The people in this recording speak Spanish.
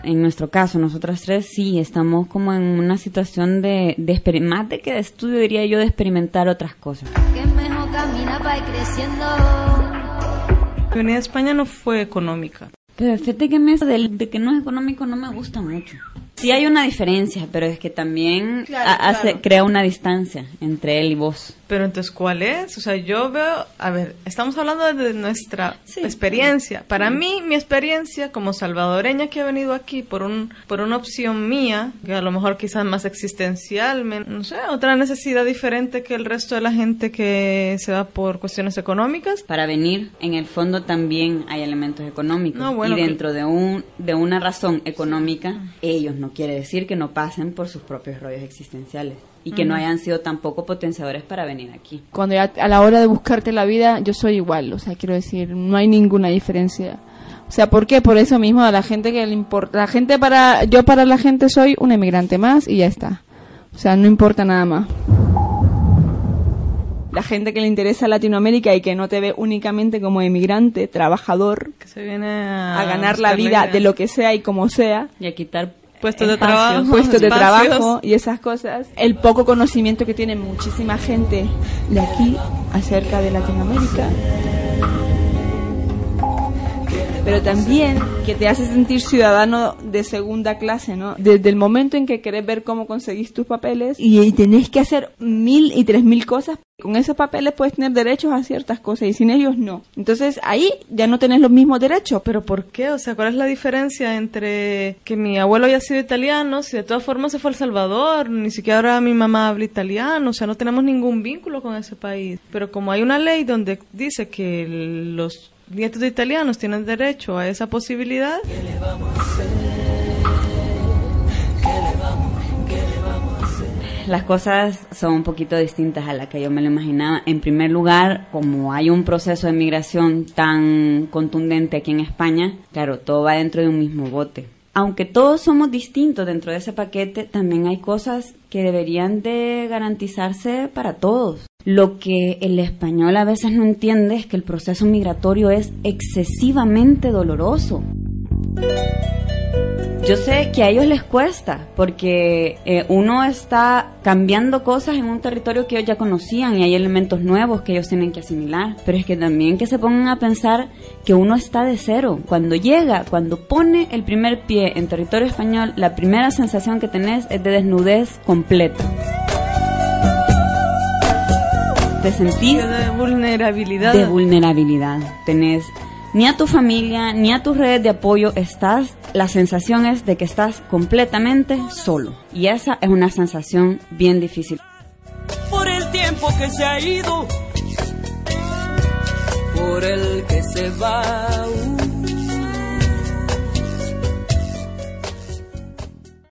en nuestro caso, nosotras tres, sí, estamos como en una situación más de que de estudio, diría yo, de experimentar otras cosas. Que mejor camina para ir creciendo. Venir a España no fue económica. Pero fíjate que de que no es económico no me gusta mucho. Sí hay una diferencia, pero es que también crea una distancia entre él y vos. Pero entonces, ¿cuál es? O sea, yo veo, a ver, estamos hablando de nuestra experiencia. Para mí, mi experiencia como salvadoreña que ha venido aquí por una opción mía, que a lo mejor quizás más existencial, no sé, otra necesidad diferente que el resto de la gente que se va por cuestiones económicas. Para venir, en el fondo también hay elementos económicos. No, bueno, y dentro de una razón económica, ellos no quiere decir que no pasen por sus propios rollos existenciales. Y que no hayan sido tampoco potenciadores para venir aquí. Cuando ya a la hora de buscarte la vida, yo soy igual, o sea, quiero decir, no hay ninguna diferencia. O sea, ¿por qué? Por eso mismo a la gente que le importa, yo para la gente soy un emigrante más y ya está. O sea, no importa nada más. La gente que le interesa Latinoamérica y que no te ve únicamente como emigrante, trabajador, que se viene a ganar la vida de lo que sea y como sea. Y a quitar puestos de trabajo y esas cosas. El poco conocimiento que tiene muchísima gente de aquí acerca de Latinoamérica. Pero también que te hace sentir ciudadano de segunda clase, ¿no? Desde el momento en que querés ver cómo conseguís tus papeles y tenés que hacer 1000 y 3000 cosas. Con esos papeles puedes tener derechos a ciertas cosas y sin ellos no. Entonces ahí ya no tenés los mismos derechos. ¿Pero por qué? O sea, ¿cuál es la diferencia entre que mi abuelo haya sido italiano, si de todas formas se fue a El Salvador, ni siquiera ahora mi mamá habla italiano, o sea, no tenemos ningún vínculo con ese país? Pero como hay una ley donde dice que los nietos de italianos tienen derecho a esa posibilidad. ¿Qué le vamos a hacer? Las cosas son un poquito distintas a la que yo me lo imaginaba. En primer lugar, como hay un proceso de migración tan contundente aquí en España, claro, todo va dentro de un mismo bote. Aunque todos somos distintos dentro de ese paquete, también hay cosas que deberían de garantizarse para todos. Lo que el español a veces no entiende es que el proceso migratorio es excesivamente doloroso. Yo sé que a ellos les cuesta, porque uno está cambiando cosas en un territorio que ellos ya conocían y hay elementos nuevos que ellos tienen que asimilar. Pero es que también que se pongan a pensar que uno está de cero. Cuando pone el primer pie en territorio español, la primera sensación que tenés es de desnudez completa. Te sentís de vulnerabilidad. Tenés ni a tu familia, ni a tus redes de apoyo, la sensación es de que estás completamente solo. Y esa es una sensación bien difícil. Por el tiempo que se ha ido, por el que se va.